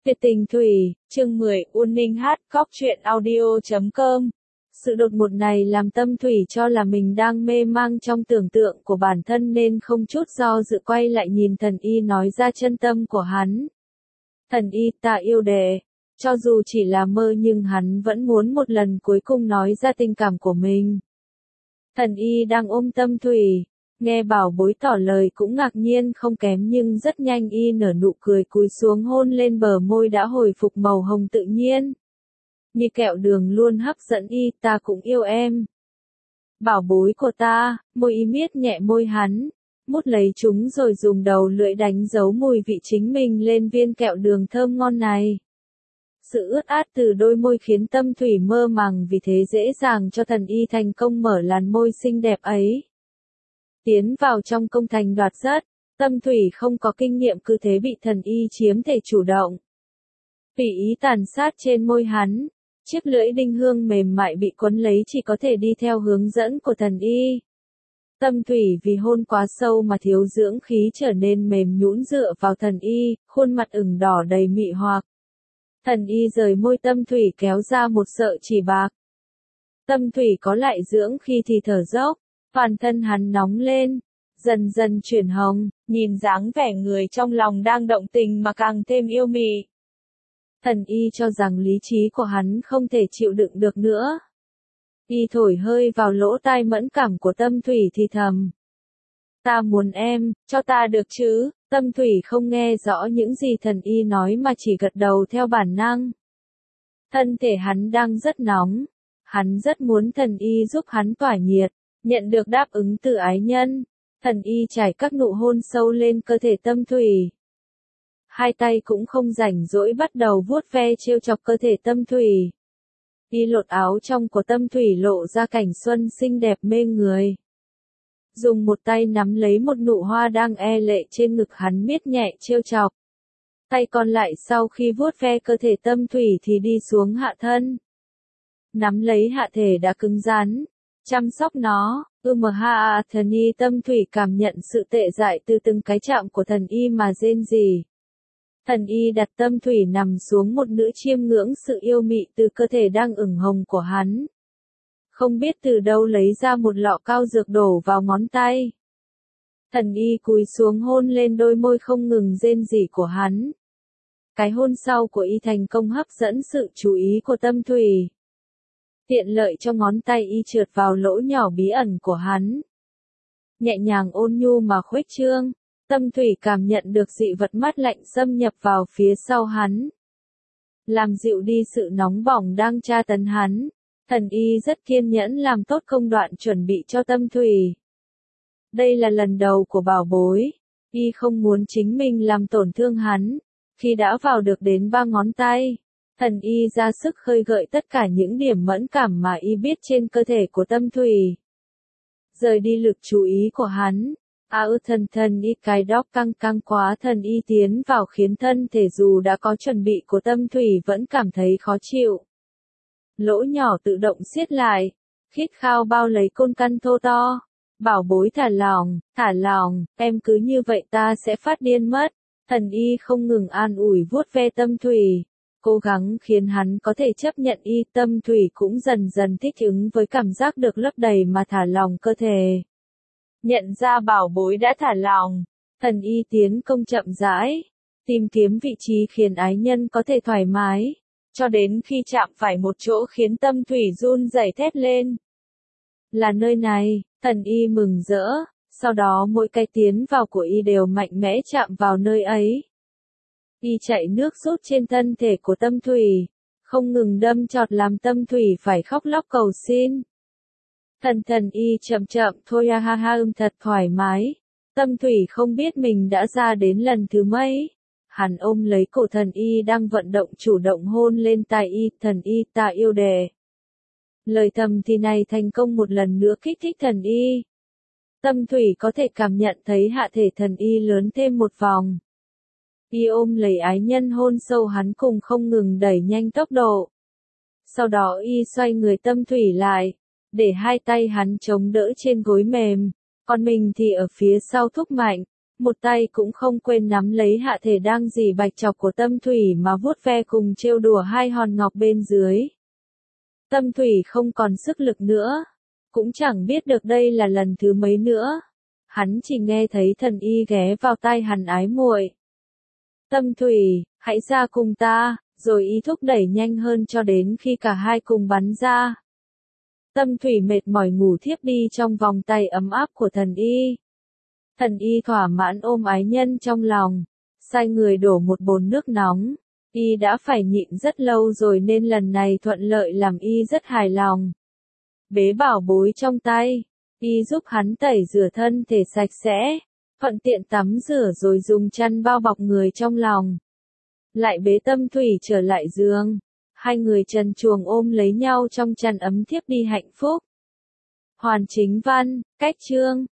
Tuyệt tình thủy, chương 10, Uôn Ninh hát, khóc truyện audio.com. Sự đột ngột này làm Tâm Thủy cho là mình đang mê mang trong tưởng tượng của bản thân nên không chút do dự quay lại nhìn Thần Y nói ra chân tâm của hắn. Thần Y, ta yêu đệ. Cho dù chỉ là mơ nhưng hắn vẫn muốn một lần cuối cùng nói ra tình cảm của mình. Thần Y đang ôm Tâm Thủy. Nghe bảo bối tỏ lời cũng ngạc nhiên không kém nhưng rất nhanh y nở nụ cười cúi xuống hôn lên bờ môi đã hồi phục màu hồng tự nhiên. Như kẹo đường luôn hấp dẫn y, ta cũng yêu em. Bảo bối của ta, môi y miết nhẹ môi hắn, mút lấy chúng rồi dùng đầu lưỡi đánh dấu mùi vị chính mình lên viên kẹo đường thơm ngon này. Sự ướt át từ đôi môi khiến Tâm Thủy mơ màng vì thế dễ dàng cho Thần Y thành công mở làn môi xinh đẹp ấy. Tiến vào trong công thành đoạt rất, Tâm Thủy không có kinh nghiệm cứ thế bị Thần Y chiếm thể chủ động. Tùy ý tàn sát trên môi hắn, chiếc lưỡi đinh hương mềm mại bị quấn lấy chỉ có thể đi theo hướng dẫn của Thần Y. Tâm Thủy vì hôn quá sâu mà thiếu dưỡng khí trở nên mềm nhũn dựa vào Thần Y, khuôn mặt ửng đỏ đầy mị hoặc. Thần Y rời môi Tâm Thủy kéo ra một sợi chỉ bạc. Tâm Thủy có lại dưỡng khi thì thở dốc. Toàn thân hắn nóng lên, dần dần chuyển hồng, nhìn dáng vẻ người trong lòng đang động tình mà càng thêm yêu mị. Thần Y cho rằng lý trí của hắn không thể chịu đựng được nữa. Y thổi hơi vào lỗ tai mẫn cảm của Tâm Thủy thì thầm. Ta muốn em, cho ta được chứ? Tâm Thủy không nghe rõ những gì Thần Y nói mà chỉ gật đầu theo bản năng. Thân thể hắn đang rất nóng, hắn rất muốn Thần Y giúp hắn tỏa nhiệt. Nhận được đáp ứng từ ái nhân, Thần Y trải các nụ hôn sâu lên cơ thể Tâm Thủy. Hai tay cũng không rảnh rỗi bắt đầu vuốt ve trêu chọc cơ thể Tâm Thủy. Y lột áo trong của Tâm Thủy lộ ra cảnh xuân xinh đẹp mê người. Dùng một tay nắm lấy một nụ hoa đang e lệ trên ngực hắn miết nhẹ trêu chọc. Tay còn lại sau khi vuốt ve cơ thể Tâm Thủy thì đi xuống hạ thân. Nắm lấy hạ thể đã cứng rắn. Chăm sóc nó, Thần Y Tâm Thủy cảm nhận sự tệ dại từ từng cái chạm của Thần Y mà rên rỉ. Thần Y đặt Tâm Thủy nằm xuống một nữ chiêm ngưỡng sự yêu mị từ cơ thể đang ửng hồng của hắn. Không biết từ đâu lấy ra một lọ cao dược đổ vào ngón tay. Thần Y cúi xuống hôn lên đôi môi không ngừng rên rỉ của hắn. Cái hôn sau của y thành công hấp dẫn sự chú ý của Tâm Thủy. Tiện lợi cho ngón tay y trượt vào lỗ nhỏ bí ẩn của hắn. Nhẹ nhàng ôn nhu mà khuếch trương, Tâm Thủy cảm nhận được dị vật mát lạnh xâm nhập vào phía sau hắn. Làm dịu đi sự nóng bỏng đang tra tấn hắn, Thần Y rất kiên nhẫn làm tốt công đoạn chuẩn bị cho Tâm Thủy. Đây là lần đầu của bảo bối, y không muốn chính mình làm tổn thương hắn, khi đã vào được đến 3 ngón tay. Thần Y ra sức khơi gợi tất cả những điểm mẫn cảm mà y biết trên cơ thể của Tâm Thủy. Rời đi lực chú ý của hắn. Thần Y cái đó căng quá. Thần Y tiến vào khiến thân thể dù đã có chuẩn bị của Tâm Thủy vẫn cảm thấy khó chịu. Lỗ nhỏ tự động siết lại. Khít khao bao lấy côn căn thô to. Bảo bối thả lỏng, em cứ như vậy ta sẽ phát điên mất. Thần Y không ngừng an ủi vuốt ve Tâm Thủy. Cố gắng khiến hắn có thể chấp nhận y. Tâm Thủy cũng dần dần thích ứng với cảm giác được lấp đầy mà thả lỏng cơ thể. Nhận ra bảo bối đã thả lỏng, Thần Y tiến công chậm rãi, tìm kiếm vị trí khiến ái nhân có thể thoải mái, cho đến khi chạm phải một chỗ khiến Tâm Thủy run rẩy thét lên. Là nơi này, Thần Y mừng rỡ, sau đó mỗi cái tiến vào của y đều mạnh mẽ chạm vào nơi ấy. Y chạy nước rút trên thân thể của Tâm Thủy, không ngừng đâm chọt làm Tâm Thủy phải khóc lóc cầu xin. Thần Y chậm thôi thật thoải mái. Tâm Thủy không biết mình đã ra đến lần thứ mấy. Hắn ôm lấy cổ Thần Y đang vận động chủ động hôn lên tai y. Thần Y ta yêu đệ. Lời thầm thì này thành công một lần nữa kích thích Thần Y. Tâm Thủy có thể cảm nhận thấy hạ thể Thần Y lớn thêm một vòng. Y ôm lấy ái nhân hôn sâu hắn cùng không ngừng đẩy nhanh tốc độ. Sau đó y xoay người Tâm Thủy lại, để hai tay hắn chống đỡ trên gối mềm, còn mình thì ở phía sau thúc mạnh. một tay cũng không quên nắm lấy hạ thể đang rỉ bạch chọc của Tâm Thủy mà vuốt ve cùng trêu đùa hai hòn ngọc bên dưới. Tâm Thủy không còn sức lực nữa, cũng chẳng biết được đây là lần thứ mấy nữa. Hắn chỉ nghe thấy Thần Y ghé vào tai hắn ái muội. Tâm Thủy, hãy ra cùng ta, rồi y thúc đẩy nhanh hơn cho đến khi cả hai cùng bắn ra. Tâm Thủy mệt mỏi ngủ thiếp đi trong vòng tay ấm áp của Thần Y. Thần Y thỏa mãn ôm ái nhân trong lòng, sai người đổ một bồn nước nóng. Y đã phải nhịn rất lâu rồi nên lần này thuận lợi làm y rất hài lòng. Bế bảo bối trong tay, y giúp hắn tẩy rửa thân thể sạch sẽ, thuận tiện tắm rửa rồi dùng chăn bao bọc người trong lòng. Lại bế Tâm Thủy trở lại giường, hai người trần truồng ôm lấy nhau trong chăn ấm thiếp đi hạnh phúc. Hoàn Chính Văn, cách chương